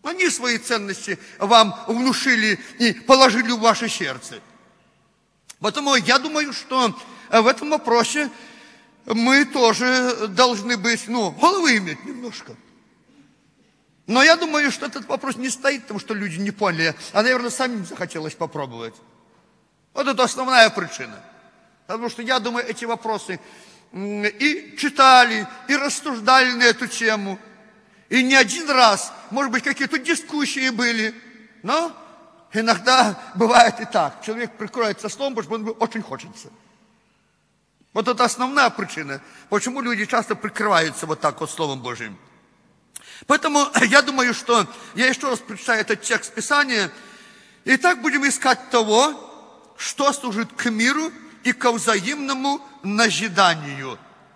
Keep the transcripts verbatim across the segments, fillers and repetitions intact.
Они свои ценности вам внушили и положили в ваше сердце. Поэтому я думаю, что в этом вопросе мы тоже должны быть, ну, головы иметь немножко. Но я думаю, что этот вопрос не стоит, потому что люди не поняли, а, наверное, самим захотелось попробовать. Вот это основная причина. Потому что, я думаю, эти вопросы и читали, и рассуждали на эту тему. И не один раз, может быть, какие-то дискуссии были. Но иногда бывает и так. Человек прикроется словом, потому что ему очень хочется. Вот это основная причина, почему люди часто прикрываются вот так вот Словом Божьим. Поэтому я думаю, что я еще раз прочитаю этот текст Писания. И так будем искать того, что служит к миру и к взаимному назиданию.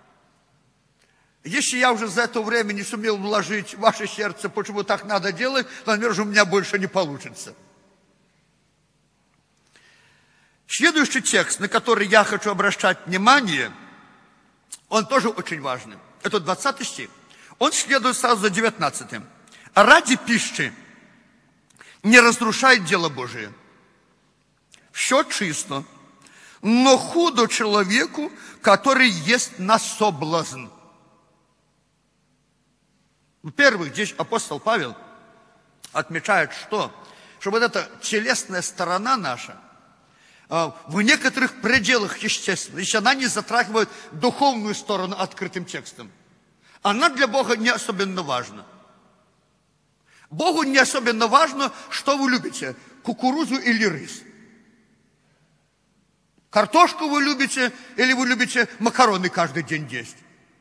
Если я уже за это время не сумел вложить в ваше сердце, почему так надо делать, то, наверное, у меня больше не получится. Следующий текст, на который я хочу обращать внимание, он тоже очень важный. Это двадцатый стих. Он следует сразу за девятнадцатым. Ради пищи не разрушай дело Божие. Все чисто, но худо человеку, который ест на соблазн. Во-первых, здесь апостол Павел отмечает, что, что вот эта телесная сторона наша, в некоторых пределах, естественно, если она не затрагивает духовную сторону открытым текстом, она для Бога не особенно важна. Богу не особенно важно, что вы любите, кукурузу или рис. Картошку вы любите или вы любите макароны каждый день есть.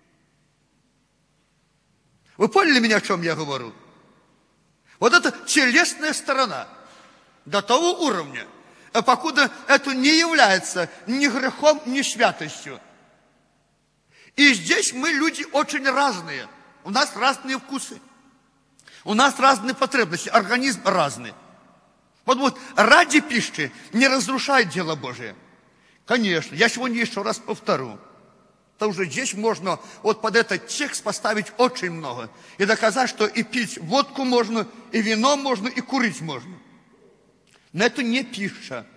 Вы поняли меня, о чем я говорю? Вот это телесная сторона до того уровня, покуда это не является ни грехом, ни святостью. И здесь мы люди очень разные. У нас разные вкусы. У нас разные потребности. Организм разный. Вот, вот ради пищи не разрушай дело Божие. Конечно, я сегодня еще раз повторю. Потому что здесь можно вот под этот текст поставить очень много. И доказать, что и пить водку можно, и вино можно, и курить можно. Но это не пища.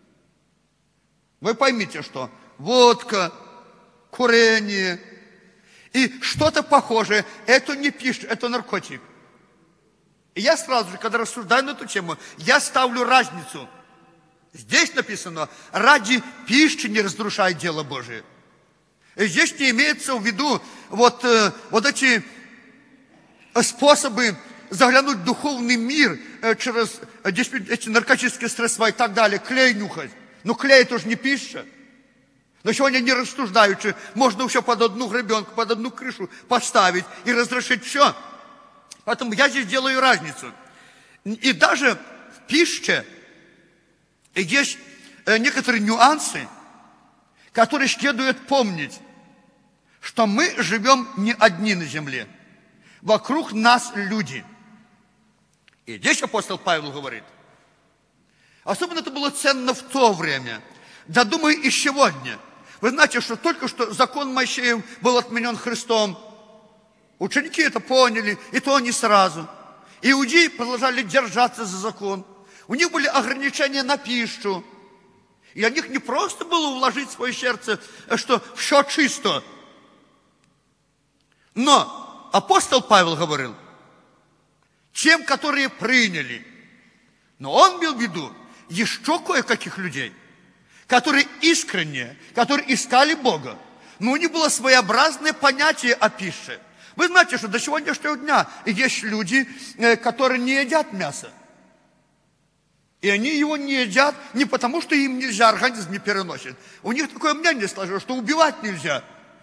Вы поймите, что водка, курение и что-то похожее, это не пища, это наркотик. И я сразу же, когда рассуждаю на эту тему, я ставлю разницу. Здесь написано, ради пищи не разрушай дело Божие. И здесь не имеется в виду вот, э, вот эти способы заглянуть в духовный мир э, через э, эти наркотические средства и так далее, клей нюхать. Но клей это же не пища. Но сегодня не рассуждаючи, можно все под одну гребенку, под одну крышу поставить и разрешить все. Поэтому я здесь делаю разницу. И даже в пище есть некоторые нюансы, которые следует помнить, что мы живем не одни на земле. Вокруг нас люди. И здесь апостол Павел говорит, особенно это было ценно в то время, да думаю и сегодня. Вы знаете, что только что закон Моисеев был отменен Христом. Ученики это поняли, и то не сразу. Иудеи продолжали держаться за закон. У них были ограничения на пищу. И о них не просто было вложить в свое сердце, что все чисто. Но апостол Павел говорил, тем, которые приняли. Но он имел в виду еще кое-каких людей, которые искренне, которые искали Бога. Но у них было своеобразное понятие о пище. Вы знаете, что до сегодняшнего дня есть люди, которые не едят мясо. И они его не едят не потому, что им нельзя, организм не переносит. У них такое мнение сложилось, что убивать нельзя.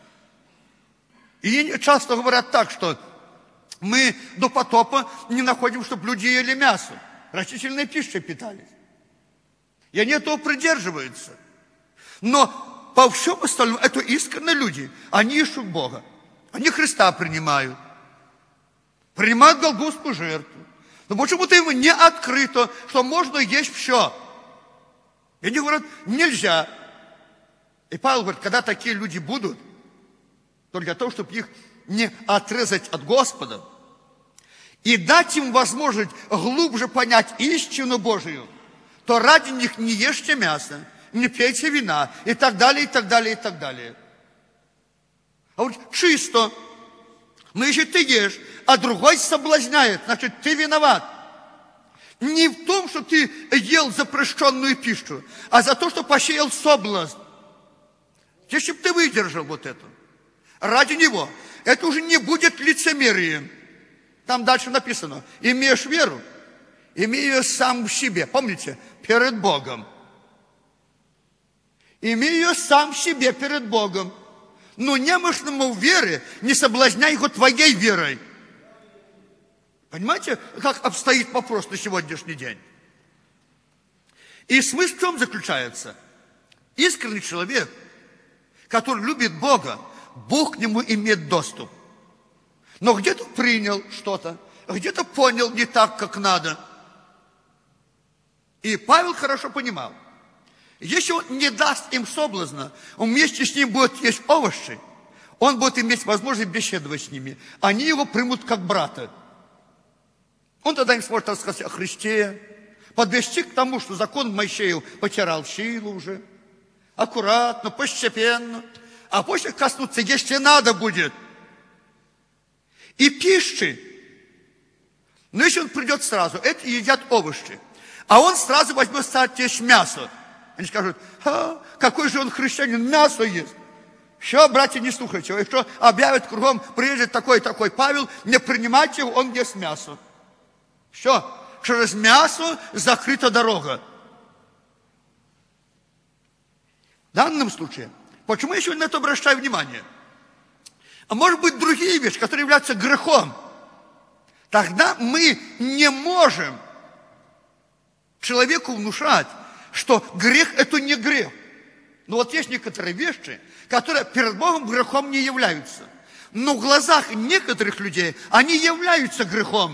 И они часто говорят так, что мы до потопа не находим, чтобы люди ели мясо. Растительной пищей питались. И они этого придерживаются. Но по всем остальному, это искренние люди. Они ищут Бога. Они Христа принимают. Принимают голгофскую жертву. Но почему-то им не открыто, что можно есть все. И они говорят, нельзя. И Павел говорит, когда такие люди будут, то для того, чтобы их не отрезать от Господа, и дать им возможность глубже понять истину Божию, то ради них не ешьте мясо, не пейте вина, и так далее, и так далее, и так далее. А вот чисто, но если ты ешь, а другой соблазняет, значит, ты виноват. Не в том, что ты ел запрещенную пищу, а за то, что посеял соблазн. Если бы ты выдержал вот это, ради него, это уже не будет лицемерием. Там дальше написано, имеешь веру, имей ее сам в себе. Помните, перед Богом. Имей ее сам в себе перед Богом. Но немощному в вере не соблазняй его твоей верой. Понимаете, как обстоит вопрос на сегодняшний день? И смысл в чем заключается? Искренний человек, который любит Бога, Бог к нему имеет доступ. Но где-то принял что-то, где-то понял не так, как надо. И Павел хорошо понимал, если он не даст им соблазна, он вместе с ним будет есть овощи, он будет иметь возможность беседовать с ними. Они его примут как брата. Он тогда им сможет рассказать о Христе, подвести к тому, что закон Моисеев потерял силу уже. Аккуратно, постепенно. А после коснуться, если надо будет. И пищи. Но если он придет сразу, это едят овощи. А он сразу возьмет стать есть мясо. Они скажут, а, какой же он христианин, мясо ест. Все, братья, не слушайте. Если объявят кругом, приедет такой-такой Павел, не принимайте его, он ест мясо. Все, через мясо закрыта дорога. В данном случае, почему я сегодня на это обращаю внимание? А может быть, другие вещи, которые являются грехом. Тогда мы не можем человеку внушать, что грех – это не грех. Но вот есть некоторые вещи, которые перед Богом грехом не являются. Но в глазах некоторых людей они являются грехом.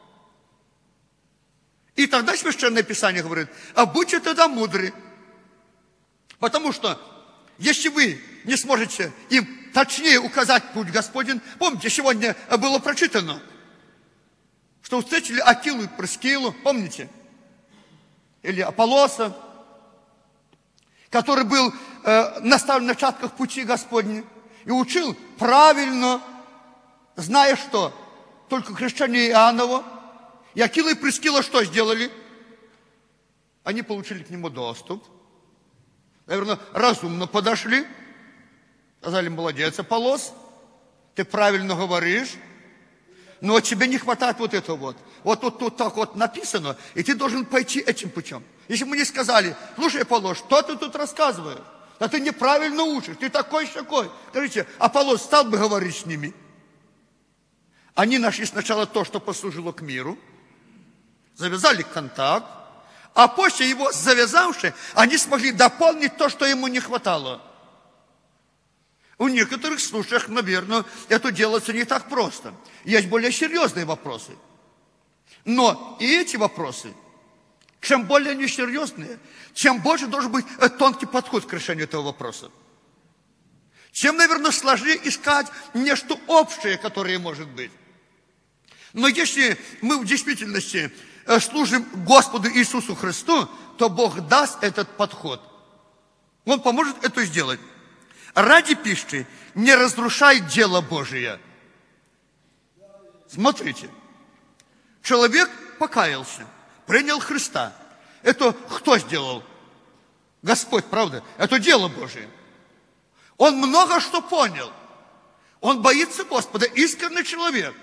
И тогда Священное Писание говорит, а будьте тогда мудры. Потому что, если вы не сможете им точнее указать путь Господень, помните, сегодня было прочитано, что встретили Акилу и Прискилу, помните? Или Аполлоса, который был э, наставлен на начатках пути Господня и учил правильно, зная что? Только крещение Иоанново. И Акила и Прискила что сделали? Они получили к нему доступ. Наверное, разумно подошли. Сказали, молодец, Аполлос, ты правильно говоришь, но тебе не хватает вот этого вот. Вот тут, тут так вот написано, и ты должен пойти этим путем. Если мы не сказали, слушай, Аполлос, что ты тут рассказываешь? Да ты неправильно учишь, ты такой-сякой. Скажите, Аполлос стал бы говорить с ними? Они нашли сначала то, что послужило к миру, завязали контакт, а после его завязавши, они смогли дополнить то, что ему не хватало. В некоторых случаях, наверное, это делается не так просто. Есть более серьезные вопросы. Но и эти вопросы, чем более они серьезные, тем больше должен быть тонкий подход к решению этого вопроса. Чем, наверное, сложнее искать нечто общее, которое может быть. Но если мы в действительности служим Господу Иисусу Христу, то Бог даст этот подход. Он поможет это сделать. Ради пищи не разрушай дело Божие. Смотрите. Человек покаялся, принял Христа. Это кто сделал? Господь, правда? Это дело Божие. Он много что понял. Он боится Господа, искренний человек.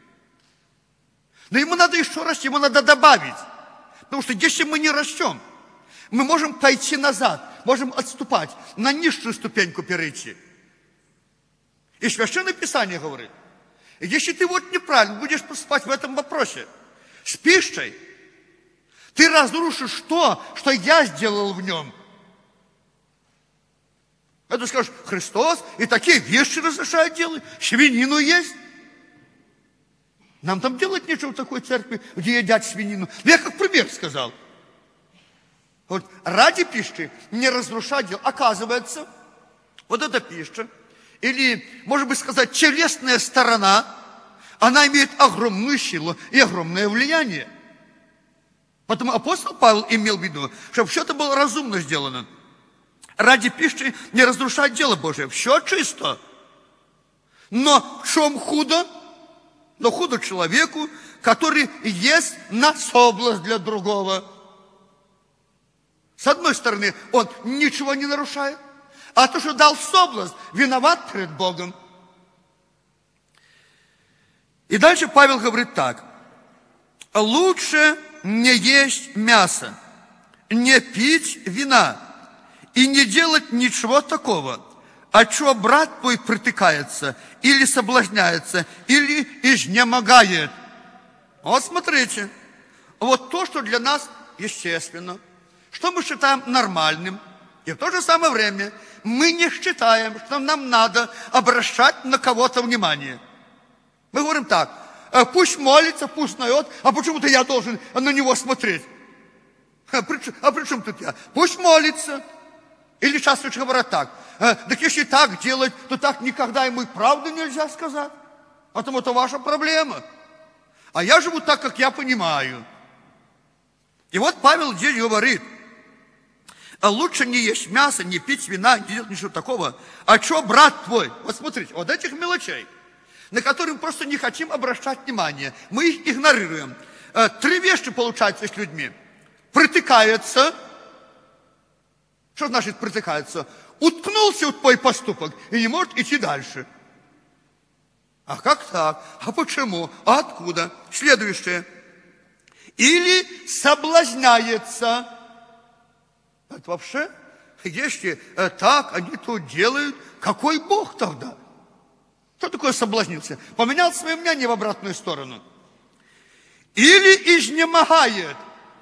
Но ему надо еще расти, ему надо добавить. Потому что если мы не растем, мы можем пойти назад, можем отступать, на низшую ступеньку перейти. И Священное Писание говорит, если ты вот неправильно будешь поступать в этом вопросе, с пищей, ты разрушишь то, что я сделал в нем. Это скажешь, Христос и такие вещи разрешает делать, свинину есть. Нам там делать нечего в такой церкви, где едят свинину. Я как пример сказал. Вот ради пищи не разрушать дело. Оказывается, вот эта пища, или, может быть сказать, телесная сторона, она имеет огромную силу и огромное влияние. Потому апостол Павел имел в виду, чтобы все это было разумно сделано. Ради пищи не разрушать дело Божие. Все чисто. Но в чем худо? Но худо человеку, который ест на соблазн для другого. С одной стороны, он ничего не нарушает, а то, что дал соблазн, виноват перед Богом. И дальше Павел говорит так. Лучше не есть мясо, не пить вина и не делать ничего такого, от чего брат твой притыкается, или соблазняется, или изнемогает. Вот смотрите, вот то, что для нас естественно, что мы считаем нормальным, и в то же самое время мы не считаем, что нам надо обращать на кого-то внимание. Мы говорим так, пусть молится, пусть ноет, а почему-то я должен на него смотреть. А при, а при чем тут я? Пусть молится. Или сейчас лучше говорят так, так если так делать, то так никогда ему и правду нельзя сказать. Потому это ваша проблема. А я живу так, как я понимаю. И вот Павел здесь говорит, лучше не есть мясо, не пить вина, не делать ничего такого. А что брат твой? Вот смотрите, вот этих мелочей, на которые мы просто не хотим обращать внимание. Мы их игнорируем. Три вещи получаются с людьми. Притыкается. Что значит притыкается? Уткнулся в твой поступок и не может идти дальше. А как так? А почему? А откуда? Следующее. Или соблазняется. Это вообще, если так они то делают, какой Бог тогда? Что такое соблазнился? Поменял свое мнение в обратную сторону. Или изнемогает.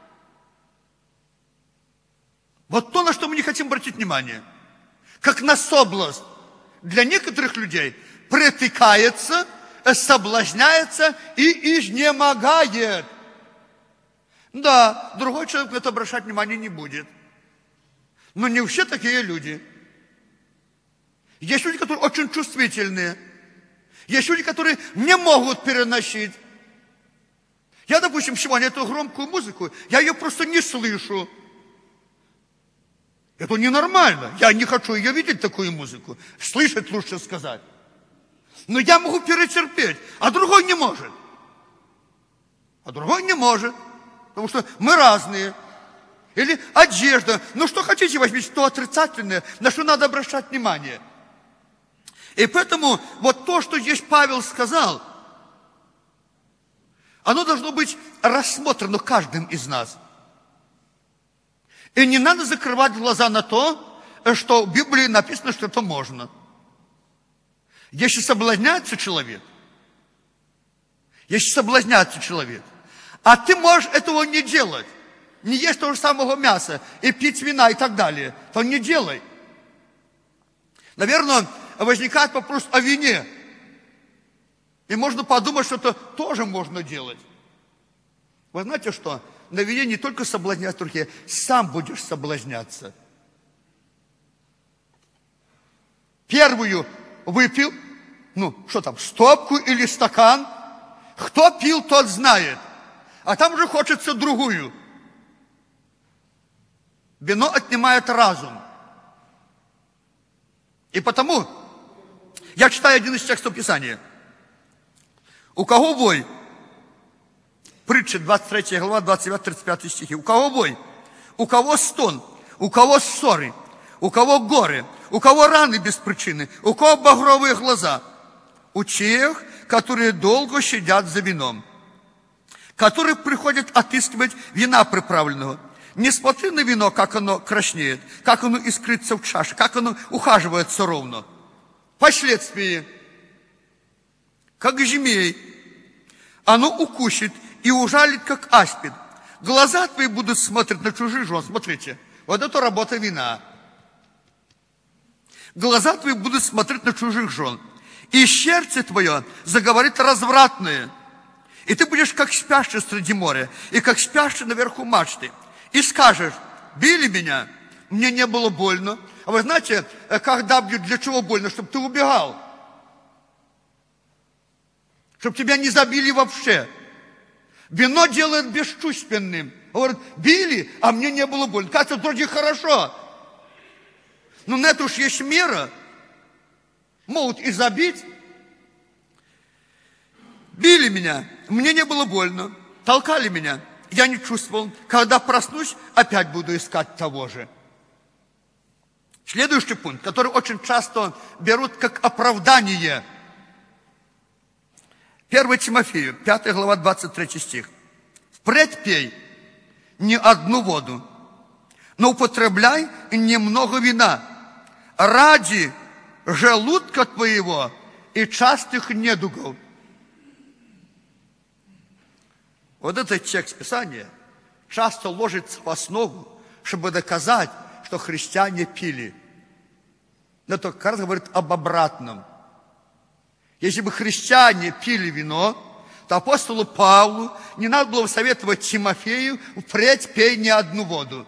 Вот то, на что мы не хотим обратить внимание. Как на соблазн. Для некоторых людей притыкается, соблазняется и изнемогает. Да, другой человек на это обращать внимание не будет. Но не все такие люди. Есть люди, которые очень чувствительные. Есть люди, которые не могут переносить. Я, допустим, сегодня эту громкую музыку, я ее просто не слышу. Это ненормально. Я не хочу ее видеть, такую музыку. Слышать лучше сказать. Но я могу перетерпеть, а другой не может. А другой не может. Потому что мы разные. Или одежда. Ну что хотите, возьмите то отрицательное, на что надо обращать внимание. И поэтому вот то, что здесь Павел сказал, оно должно быть рассмотрено каждым из нас. И не надо закрывать глаза на то, что в Библии написано, что это можно. Если соблазняется человек, если соблазняется человек, а ты можешь этого не делать, не есть того же самого мяса и пить вина и так далее, то не делай. Наверное, возникает вопрос о вине. И можно подумать, что это тоже можно делать. Вы знаете что? На вине не только соблазняться другие, сам будешь соблазняться. Первую выпил, ну, что там, стопку или стакан. Кто пил, тот знает. А там уже хочется другую. Вино отнимает разум. И потому, я читаю один из текстов Писания. У кого вой? Притча, двадцать третья глава, двадцать девятый тридцать пятый стихи. У кого вой? У кого стон? У кого ссоры? У кого горе? У кого раны без причины? У кого багровые глаза? У тех, которые долго щадят за вином. Которые приходят отыскивать вина приправленного. Не смотри на вино, как оно краснеет, как оно искрится в чаше, как оно ухаживается ровно. Последствия, как змей, оно укусит и ужалит, как аспид. Глаза твои будут смотреть на чужих жен. Смотрите, вот это работа вина. Глаза твои будут смотреть на чужих жен. И сердце твое заговорит развратное. И ты будешь как спящий среди моря, и как спящий наверху мачты. И скажешь, били меня, мне не было больно. А вы знаете, когда бьют, для чего больно? Чтобы ты убегал. чтобы тебя не забили вообще. Вино делает бесчувственным. Говорит, били, а мне не было больно. Кажется, вроде хорошо. Но на это уж есть мера. Могут и забить. Били меня, мне не было больно. Толкали меня, я не чувствовал. Когда проснусь, опять буду искать того же. Следующий пункт, который очень часто берут как оправдание. первое Тимофею, пятая глава, двадцать третий стих. «Впредь пей не одну воду, но употребляй немного вина ради желудка твоего и частых недугов». Вот этот текст Писания часто ложится в основу, чтобы доказать, что христиане пили. Но только как раз говорит об обратном. Если бы христиане пили вино, то апостолу Павлу не надо было советовать Тимофею впредь пей не одну воду,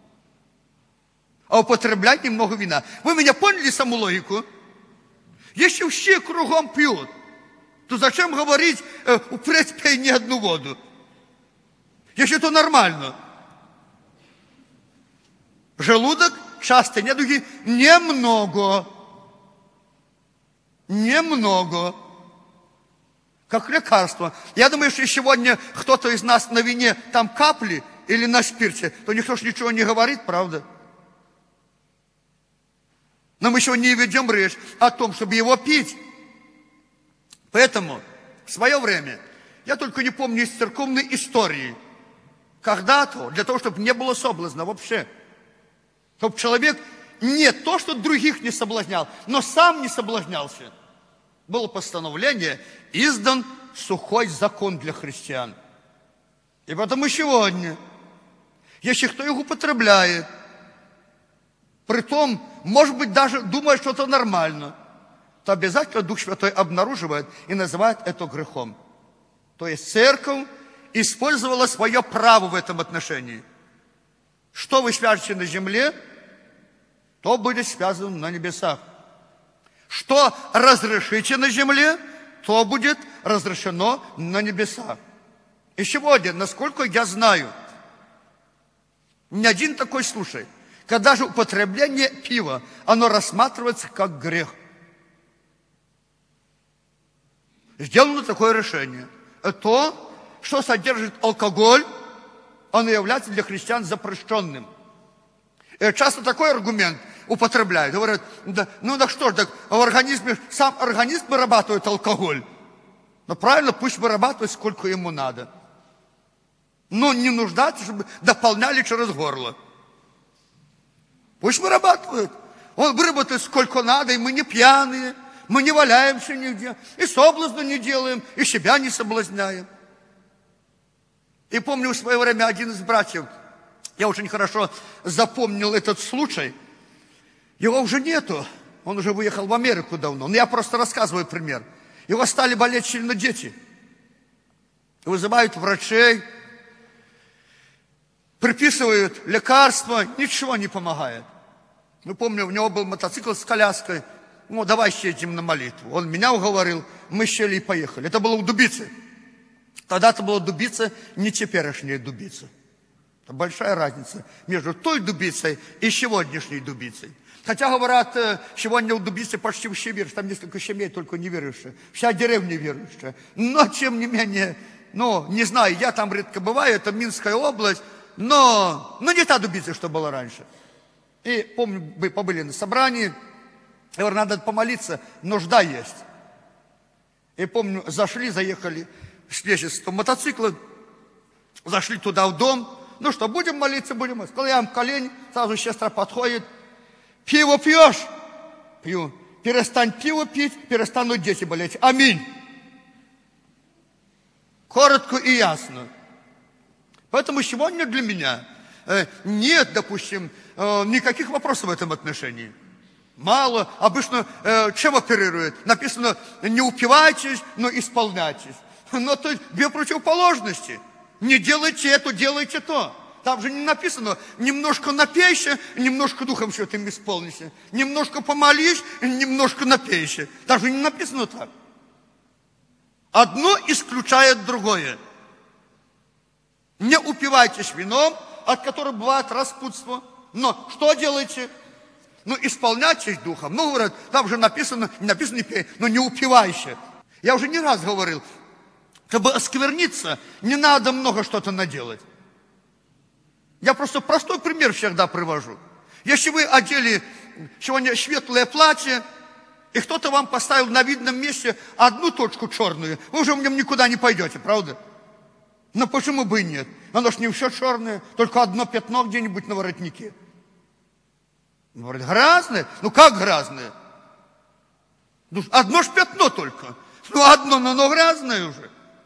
а употреблять немного вина. Вы меня поняли саму логику? Если все кругом пьют, то зачем говорить э, впредь пей не одну воду? Если это нормально. Желудок, часто недуги, немного. Немного. Как лекарство. Я думаю, что сегодня кто-то из нас на вине там капли или на спирте, то никто ж ничего не говорит, правда? Но мы сегодня не ведем речь о том, чтобы его пить. Поэтому в свое время, я только не помню из церковной истории, когда-то, для того, чтобы не было соблазна вообще, чтобы человек не то, что других не соблазнял, но сам не соблазнялся, было постановление, издан сухой закон для христиан. И потому сегодня, если кто их употребляет, притом, может быть, даже думает, что это нормально, то обязательно Дух Святой обнаруживает и называет это грехом. То есть церковь использовала свое право в этом отношении. Что вы свяжете на земле, то будет связано на небесах. Что разрешите на земле, то будет разрешено на небесах. И сегодня, насколько я знаю, ни один такой случай, когда же употребление пива, оно рассматривается как грех. Сделано такое решение. То, что содержит алкоголь, оно является для христиан запрещенным. И часто такой аргумент употребляют. Говорят, да, ну так что ж, так в организме, сам организм вырабатывает алкоголь. Но правильно, пусть вырабатывает, сколько ему надо. Но не нуждаться, чтобы дополняли через горло. Пусть вырабатывает. Он выработает сколько надо, и мы не пьяные, мы не валяемся нигде, и соблазна не делаем, и себя не соблазняем. И помню, в свое время один из братьев, я очень хорошо запомнил этот случай, его уже нету, он уже выехал в Америку давно, но я просто рассказываю пример. Его стали болеть сильно дети, вызывают врачей, приписывают лекарства, ничего не помогает. Ну, помню, у него был мотоцикл с коляской, ну, давай съездим на молитву. Он меня уговорил, мы сели и поехали. Это было у Дубицы. Тогда-то была Дубица, не теперешняя Дубица. Это большая разница между той Дубицей и сегодняшней Дубицей. Хотя, говорят, сегодня у Дубицы почти все верующие, там несколько семей только не верующие. Вся деревня верующая. Но, тем не менее, ну, не знаю, я там редко бываю, это Минская область, но, но не та Дубица, что была раньше. И помню, мы побыли на собрании, я говорю, надо помолиться, нужда есть. И помню, зашли, заехали с лесистого мотоцикла, зашли туда в дом, ну что, будем молиться, будем молиться. Клаяем колени, сразу сестра подходит, пиво пьешь? Пью. Перестань пиво пить, перестанут дети болеть. Аминь. Коротко и ясно. Поэтому сегодня для меня э, нет, допустим, э, никаких вопросов в этом отношении. Мало. Обычно э, чем оперируют? Написано, не упивайтесь, но исполняйтесь. Но то две противоположности. Не делайте это, делайте то. Там же не написано, немножко напейся, немножко Духом Святым исполнися. Немножко помолись, немножко напейся. Там же не написано так. Одно исключает другое. Не упивайтесь вином, от которого бывает распутство. Но что делаете? Ну, исполняйтесь духом. Ну, говорят, там же написано, не написано не пей, но не упивайся. Я уже не раз говорил, чтобы оскверниться, не надо много что-то наделать. Я просто простой пример всегда привожу. Если вы одели сегодня светлое платье, и кто-то вам поставил на видном месте одну точку черную, вы уже в нем никуда не пойдете, правда? Но почему бы и нет? Оно ж не все черное, только одно пятно где-нибудь на воротнике. Говорит, грязное? Ну как грязное? Ну, одно ж пятно только. Ну одно, но оно грязное уже.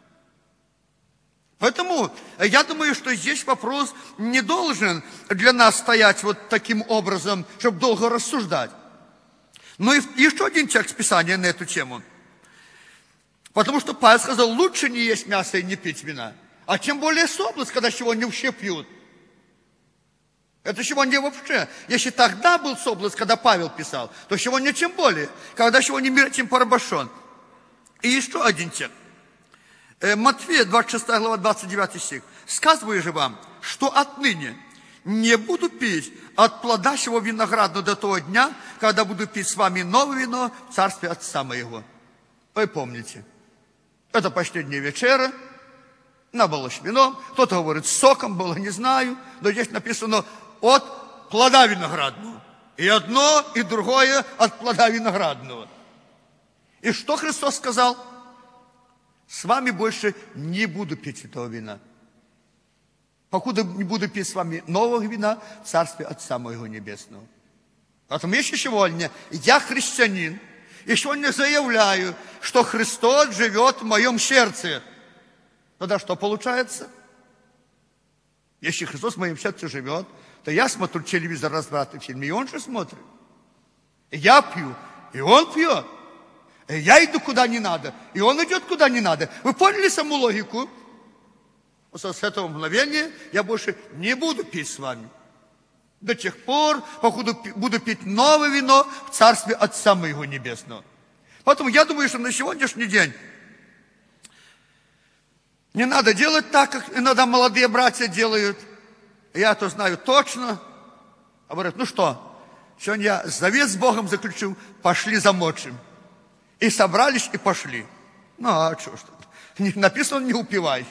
Поэтому я думаю, что здесь вопрос не должен для нас стоять вот таким образом, чтобы долго рассуждать. Но и еще один текст Писания на эту тему. Потому что Павел сказал, лучше не есть мясо и не пить вина. А тем более соблазн, когда сегодня все пьют. Это сегодня вообще. Если тогда был соблазн, когда Павел писал, то сегодня тем более, когда сегодня мир этим порабощен. И еще один текст. Матфея, двадцать шестая глава, двадцать девятый стих. «Сказываю же вам, что отныне не буду пить от плода сего виноградного до того дня, когда буду пить с вами новое вино в царстве Отца моего». Вы помните, это последняя вечера, она была с вином, кто-то говорит, с соком было, не знаю, но здесь написано от плода виноградного. И одно, и другое от плода виноградного. И что Христос сказал? С вами больше не буду пить этого вина. Покуда не буду пить с вами нового вина в царстве Отца моего Небесного. Поэтому если сегодня я христианин, и сегодня заявляю, что Христос живет в моем сердце, тогда что получается? Если Христос в моем сердце живет, то я смотрю телевизор, развратный фильм, и Он же смотрит. И я пью, и Он пьет. И я иду куда не надо, и Он идет куда не надо. Вы поняли саму логику? С этого мгновения я больше не буду пить с вами. До тех пор, покуда буду пить новое вино в царстве Отца моего Небесного. Поэтому я думаю, что на сегодняшний день не надо делать так, как иногда молодые братья делают. Я это знаю точно. А говорят, ну что, сегодня я завет с Богом заключил, пошли замочим. И собрались, и пошли. Ну, а что ж тут? Написано, не упивайся.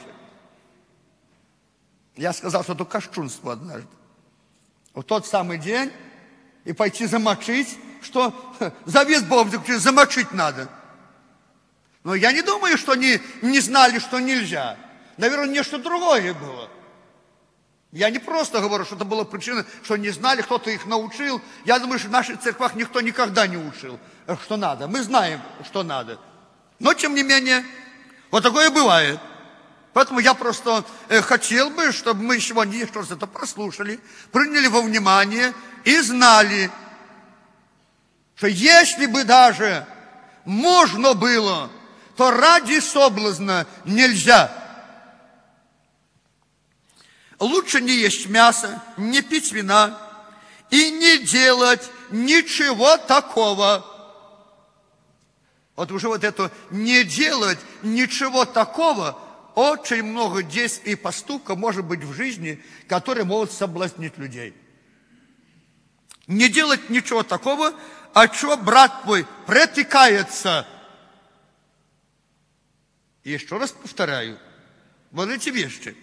Я сказал, что это кощунство однажды. В тот самый день и пойти замочить, что завет с Богом заключил, замочить надо. Но я не думаю, что они не знали, что нельзя. Наверное, нечто другое было. Я не просто говорю, что это была причина, что не знали, кто-то их научил. Я думаю, что в наших церквах никто никогда не учил, что надо. Мы знаем, что надо. Но, тем не менее, вот такое бывает. Поэтому я просто э, хотел бы, чтобы мы сегодня еще раз это прослушали, приняли во внимание и знали, что если бы даже можно было, то ради соблазна нельзя. Лучше не есть мясо, не пить вина и не делать ничего такого. Вот уже вот это не делать ничего такого, очень много действий и поступков может быть в жизни, которые могут соблазнить людей. Не делать ничего такого, о чем брат твой претекается. И еще раз повторяю, вот эти вещи,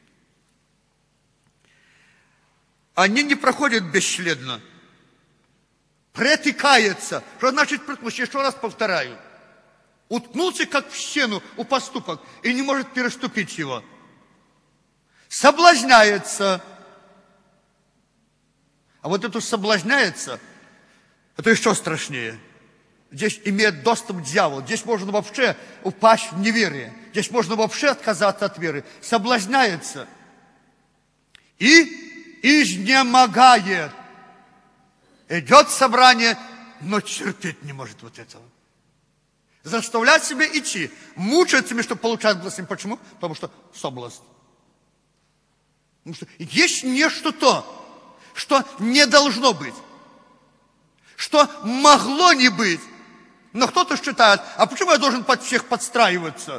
они не проходят бесследно. Претекается. Что значит претекается? Еще раз повторяю. Уткнулся, как в стену, у поступок, и не может переступить его. Соблазняется. А вот это соблазняется, это еще страшнее. Здесь имеет доступ дьявол. Здесь можно вообще упасть в неверие. Здесь можно вообще отказаться от веры. Соблазняется. И изнемогает. Идет собрание, но терпеть не может вот этого. Заставлять себя идти. Мучает себя, чтобы получать благословение. Почему? Потому что соблазн. Потому что есть нечто то, что не должно быть. Что могло не быть, Но кто-то считает, а почему я должен под всех подстраиваться?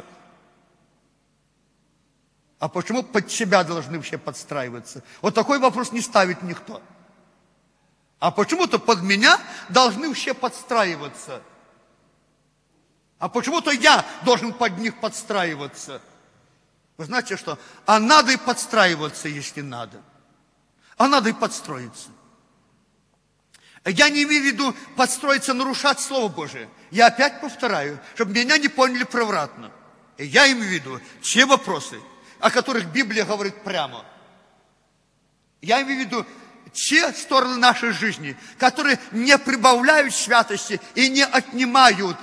А почему под себя должны все подстраиваться? Вот такой вопрос не ставит никто. А почему-то под меня должны все подстраиваться. А почему-то я должен под них подстраиваться. Вы знаете что? А надо и подстраиваться, если надо. А надо и подстроиться. Я не имею в виду подстроиться, нарушать Слово Божие. Я опять повторяю, чтобы меня не поняли превратно. Я имею в виду те вопросы, о которых Библия говорит прямо. Я имею в виду те стороны нашей жизни, которые не прибавляют святости и не отнимают.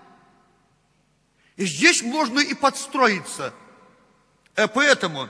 И здесь можно и подстроиться. Поэтому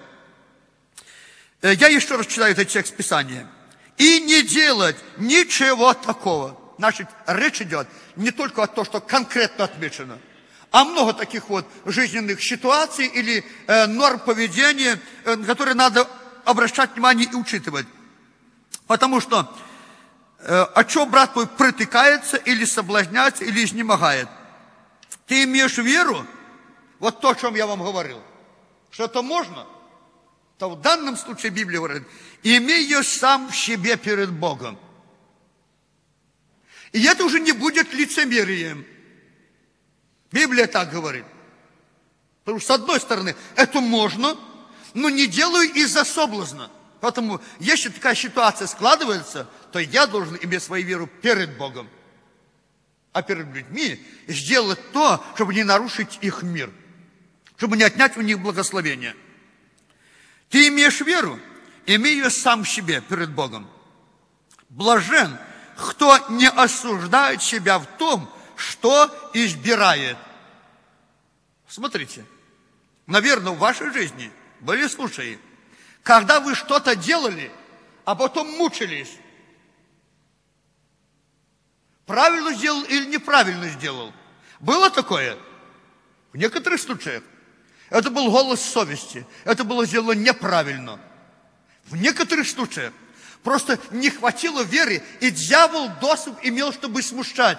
я еще раз читаю этот текст Писания. И не делать ничего такого. Значит, речь идет не только о том, что конкретно отмечено, а много таких вот жизненных ситуаций или э, норм поведения, э, на которые надо обращать внимание и учитывать. Потому что э, о чем брат твой притыкается или соблазняется, или изнемогает. Ты имеешь веру, вот то, о чем я вам говорил, что это можно, то в данном случае Библия говорит, имей ее сам в себе перед Богом. И это уже не будет лицемерием. Библия так говорит. Потому что, с одной стороны, это можно, но не делаю из-за соблазна. Поэтому, если такая ситуация складывается, то я должен иметь свою веру перед Богом. А перед людьми сделать то, чтобы не нарушить их мир. Чтобы не отнять у них благословение. Ты имеешь веру, имей ее сам в себе перед Богом. Блажен, кто не осуждает себя в том, что избирает. Смотрите, наверное, в вашей жизни были случаи, когда вы что-то делали, а потом мучились. Правильно сделал или неправильно сделал. Было такое? В некоторых случаях. Это был голос совести. Это было сделано неправильно. В некоторых случаях просто не хватило веры, и дьявол доступ имел, чтобы смущать.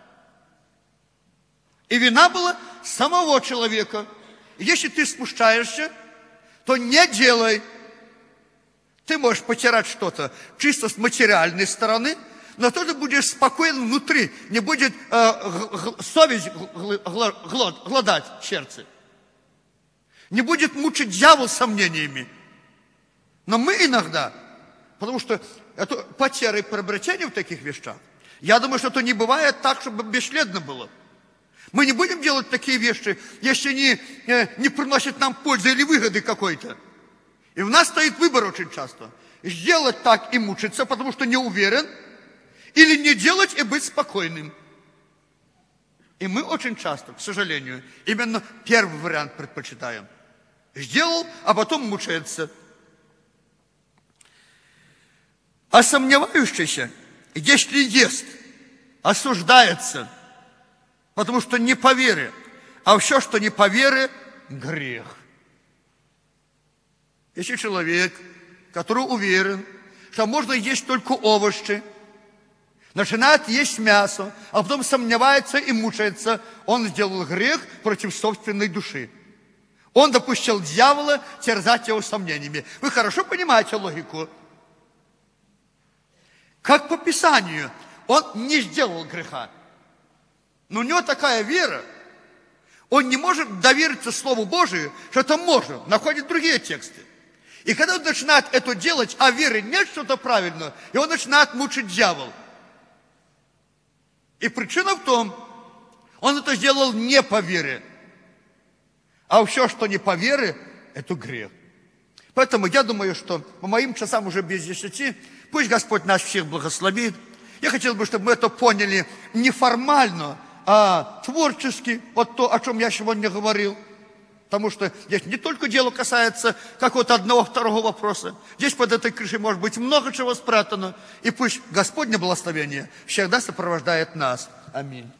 И вина была самого человека. Если ты смущаешься, то не делай. Ты можешь потерять что-то чисто с материальной стороны, но ты будешь спокоен внутри, не будет э, совесть гладать в сердце. Не будет мучить дьявол сомнениями. Но мы иногда, потому что это потеря и приобретение в таких вещах, я думаю, что это не бывает так, чтобы бесследно было. Мы не будем делать такие вещи, если они э, не приносят нам пользы или выгоды какой-то. И у нас стоит выбор очень часто. Сделать так и мучиться, потому что не уверен, или не делать и быть спокойным. И мы очень часто, к сожалению, именно первый вариант предпочитаем. Сделал, а потом мучается. А сомневающийся, если ест, осуждается, потому что не по вере. А все, что не по вере, грех. Если человек, который уверен, что можно есть только овощи, начинает есть мясо, а потом сомневается и мучается, он сделал грех против собственной души. Он допустил дьявола терзать его сомнениями. Вы хорошо понимаете логику? Как по Писанию, он не сделал греха. Но у него такая вера, он не может довериться Слову Божию, что это можно, находит другие тексты. И когда он начинает это делать, а веры нет что-то правильного, и он начинает мучить дьявол. И причина в том, он это сделал не по вере. А все, что не по вере, это грех. Поэтому я думаю, что по моим часам уже без десяти, пусть Господь нас всех благословит. Я хотел бы, чтобы мы это поняли не формально, а творчески, вот то, о чем я сегодня говорил. Потому что здесь не только дело касается какого-то одного-второго вопроса. Здесь под этой крышей может быть много чего спрятано. И пусть Господне благословение всегда сопровождает нас. Аминь.